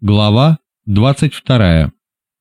Глава 22.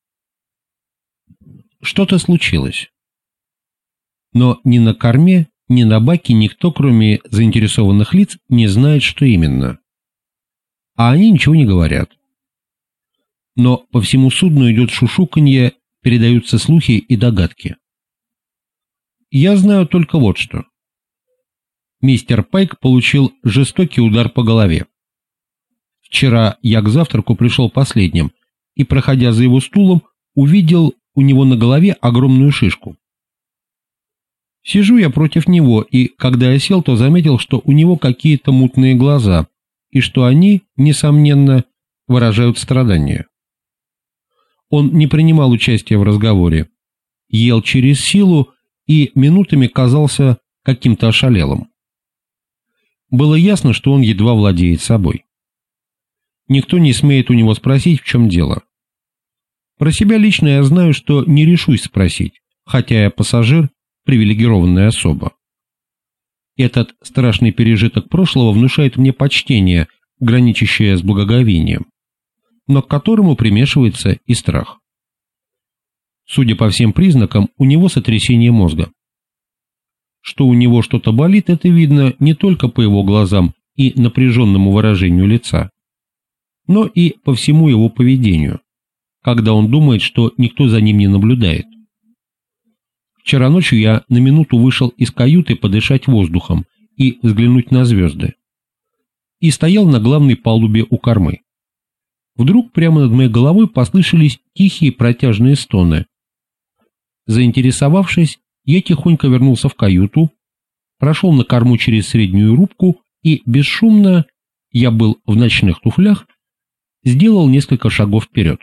Что-то случилось. Но ни на корме, ни на баке никто, кроме заинтересованных лиц, не знает, что именно. А они ничего не говорят. Но по всему судну идет шушуканье, передаются слухи и догадки. Я знаю только вот что. Мистер Пайк получил жестокий удар по голове. Вчера я к завтраку пришел последним и, проходя за его стулом, увидел у него на голове огромную шишку. Сижу я против него, и, когда я сел, то заметил, что у него какие-то мутные глаза, и что они, несомненно, выражают страдания. Он не принимал участия в разговоре, ел через силу и минутами казался каким-то ошалелым. Было ясно, что он едва владеет собой. Никто не смеет у него спросить, в чем дело. Про себя лично я знаю, что не решусь спросить, хотя я пассажир, привилегированная особа. Этот страшный пережиток прошлого внушает мне почтение, граничащее с благоговением, но к которому примешивается и страх. Судя по всем признакам, у него сотрясение мозга. Что у него что-то болит, это видно не только по его глазам и напряженному выражению лица, но и по всему его поведению, когда он думает, что никто за ним не наблюдает. Вчера ночью я на минуту вышел из каюты подышать воздухом и взглянуть на звезды, и стоял на главной палубе у кормы. Вдруг прямо над моей головой послышались тихие протяжные стоны. Заинтересовавшись, я тихонько вернулся в каюту, прошел на корму через среднюю рубку и бесшумно, я был в ночных туфлях, сделал несколько шагов вперед.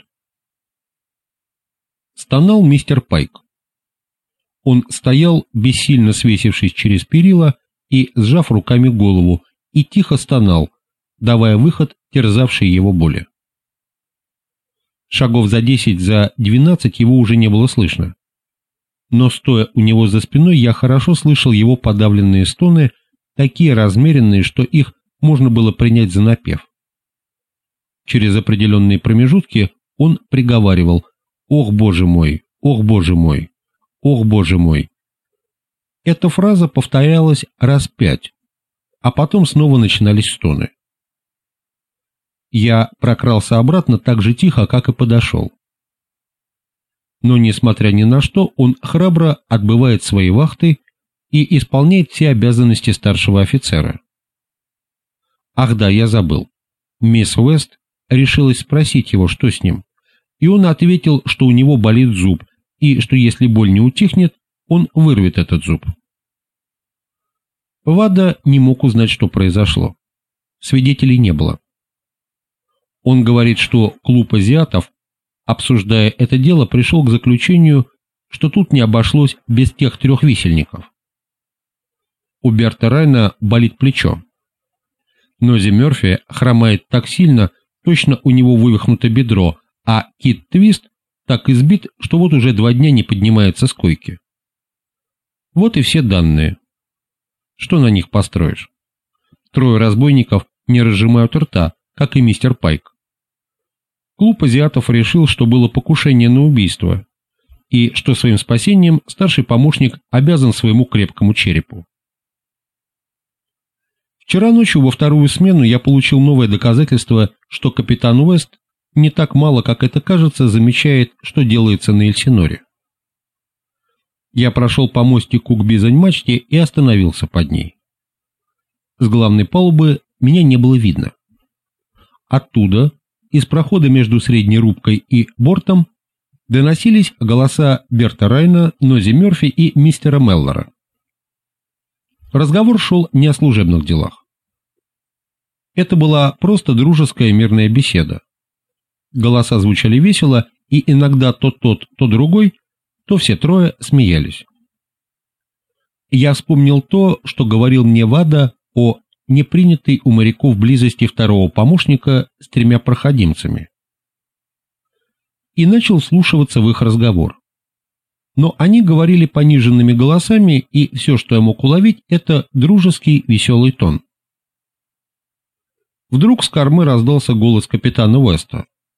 Стонал мистер Пайк. Он стоял, бессильно свесившись через перила и сжав руками голову, и тихо стонал, давая выход терзавшей его боли. Шагов за 10, за 12 его уже не было слышно. Но стоя у него за спиной, я хорошо слышал его подавленные стоны, такие размеренные, что их можно было принять за напев. Через определенные промежутки он приговаривал: «Ох, Боже мой! Ох, Боже мой! Ох, Боже мой!» Эта фраза повторялась раз 5, а потом снова начинались стоны. Я прокрался обратно так же тихо, как и подошел. Но, несмотря ни на что, он храбро отбывает свои вахты и исполняет все обязанности старшего офицера. Ах да, я забыл. Мисс Уэст решилась спросить его, что с ним, и он ответил, что у него болит зуб, и что если боль не утихнет, он вырвет этот зуб. Вада не мог узнать, что произошло. Свидетелей не было. Он говорит, что клуб азиатов, обсуждая это дело, пришел к заключению, что тут не обошлось без тех 3 висельников. У Берта Райна болит плечо. Нози Мёрфи хромает так сильно, точно у него вывихнуто бедро, а Кит Твист так избит, что вот уже 2 дня не поднимается с койки. Вот и все данные. Что на них построишь? 3 разбойников не разжимают рта, как и мистер Пайк. Клуб азиатов решил, что было покушение на убийство, и что своим спасением старший помощник обязан своему крепкому черепу. Вчера ночью во 2-ю смену я получил новое доказательство, что капитан Уэст не так мало, как это кажется, замечает, что делается на Эльсиноре. Я прошел по мостику к бизань-мачте и остановился под ней. С главной палубы меня не было видно. Оттуда, из прохода между средней рубкой и бортом, доносились голоса Берта Райна, Нози Мёрфи и мистера Меллора. Разговор шел не о служебных делах. Это была просто дружеская мирная беседа. Голоса звучали весело, и иногда то тот, то другой, то все 3 смеялись. Я вспомнил то, что говорил мне Вада о непринятой у моряков близости 2-го помощника с 3 проходимцами, и начал вслушиваться в их разговор. Но они говорили пониженными голосами, и все, что я мог уловить, это дружеский веселый тон. Вдруг с кормы раздался голос капитана Уэста.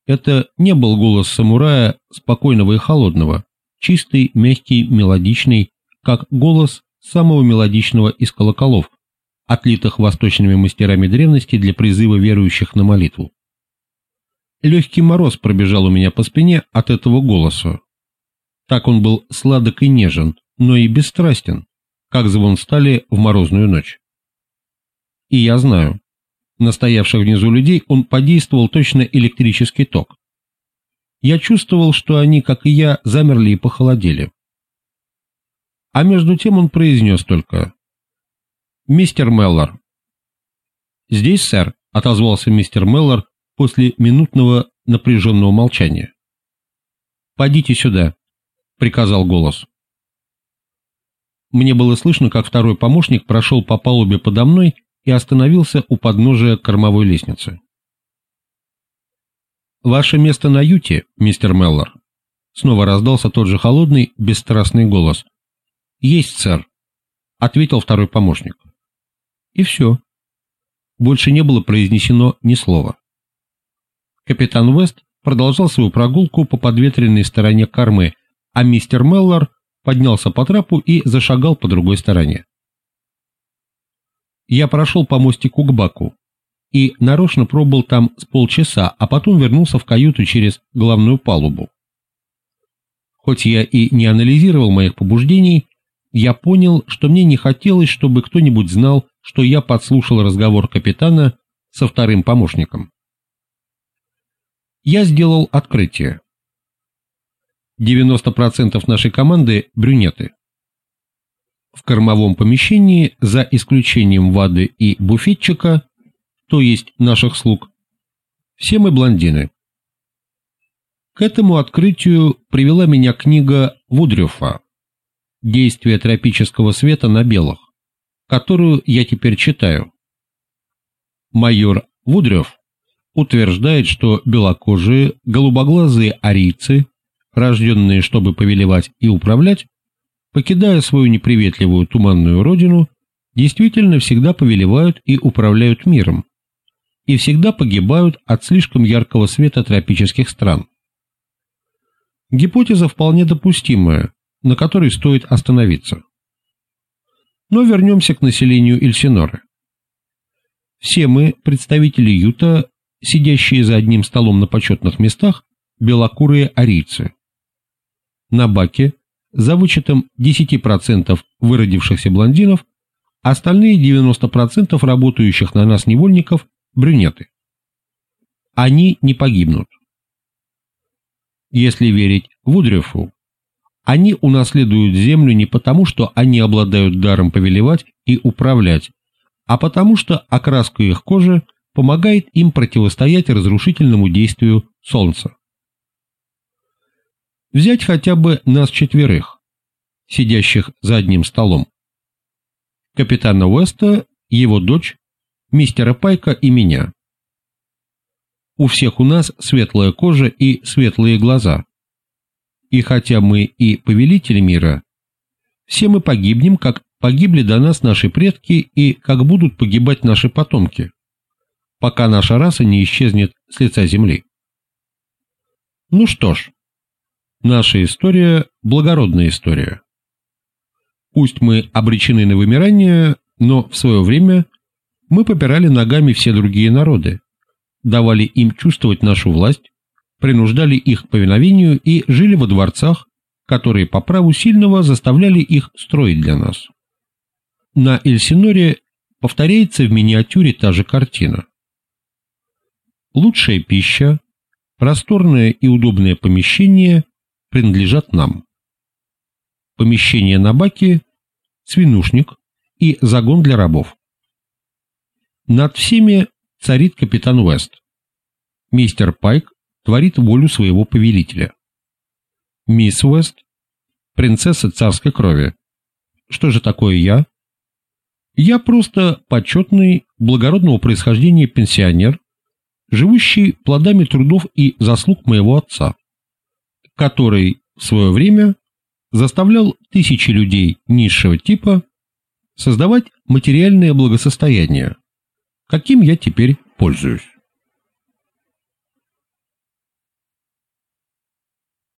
Это не был голос самурая, спокойного и холодного, чистый, мягкий, мелодичный, как голос самого мелодичного из колоколов, отлитых восточными мастерами древности для призыва верующих на молитву. Легкий мороз пробежал у меня по спине от этого голоса. Так он был сладок и нежен, но и бесстрастен, как звон стали в морозную ночь. И я знаю, на стоявших внизу людей он подействовал точно электрический ток. Я чувствовал, что они, как и я, замерли и похолодели. А между тем он произнес только: «Мистер Меллор». «Здесь, сэр», — отозвался мистер Меллор после минутного напряженного молчания. «Подите сюда», — приказал голос. Мне было слышно, как второй помощник прошел по палубе подо мной и остановился у подножия кормовой лестницы. «Ваше место на юте, мистер Меллор», — снова раздался тот же холодный, бесстрастный голос. «Есть, сэр», — ответил второй помощник. И все. Больше не было произнесено ни слова. Капитан Уэст продолжал свою прогулку по подветренной стороне кормы, а мистер Меллор поднялся по трапу и зашагал по другой стороне. Я прошел по мостику к баку и нарочно пробыл там с полчаса, а потом вернулся в каюту через главную палубу. Хоть я и не анализировал моих побуждений, я понял, что мне не хотелось, чтобы кто-нибудь знал, что я подслушал разговор капитана со вторым помощником. Я сделал открытие. 90% нашей команды – брюнеты. В кормовом помещении, за исключением Вады и буфетчика, то есть наших слуг, все мы блондины. К этому открытию привела меня книга Вудрёфа «Действие тропического света на белых», которую я теперь читаю. Майор Вудрёф утверждает, что белокожие, голубоглазые арийцы, рожденные, чтобы повелевать и управлять, покидая свою неприветливую туманную родину, действительно всегда повелевают и управляют миром, и всегда погибают от слишком яркого света тропических стран. Гипотеза вполне допустимая, на которой стоит остановиться. Но вернемся к населению Эльсиноры. Все мы, представители Юта, сидящие за одним столом на почетных местах, белокурые арийцы. На баке, за вычетом 10% выродившихся блондинов, остальные 90% работающих на нас невольников – брюнеты. Они не погибнут. Если верить Вудрёфу, они унаследуют землю не потому, что они обладают даром повелевать и управлять, а потому что окраска их кожи помогает им противостоять разрушительному действию Солнца. Взять хотя бы нас четверых, сидящих за одним столом. Капитана Уэста, его дочь, мистера Пайка и меня. У всех у нас светлая кожа и светлые глаза. И хотя мы и повелители мира, все мы погибнем, как погибли до нас наши предки и как будут погибать наши потомки, пока наша раса не исчезнет с лица земли. Ну что ж, наша история – благородная история. Пусть мы обречены на вымирание, но в свое время мы попирали ногами все другие народы, давали им чувствовать нашу власть, принуждали их к повиновению и жили во дворцах, которые по праву сильного заставляли их строить для нас. На Эльсиноре повторяется в миниатюре та же картина. Лучшая пища, просторное и удобное помещение принадлежат нам. Помещение на баке, свинушник и загон для рабов. Над всеми царит капитан Уэст. Мистер Пайк творит волю своего повелителя. Мисс Уэст – принцесса царской крови. Что же такое я? Я просто почетный, благородного происхождения пенсионер, живущий плодами трудов и заслуг моего отца, который в свое время заставлял тысячи людей низшего типа создавать материальное благосостояние, каким я теперь пользуюсь.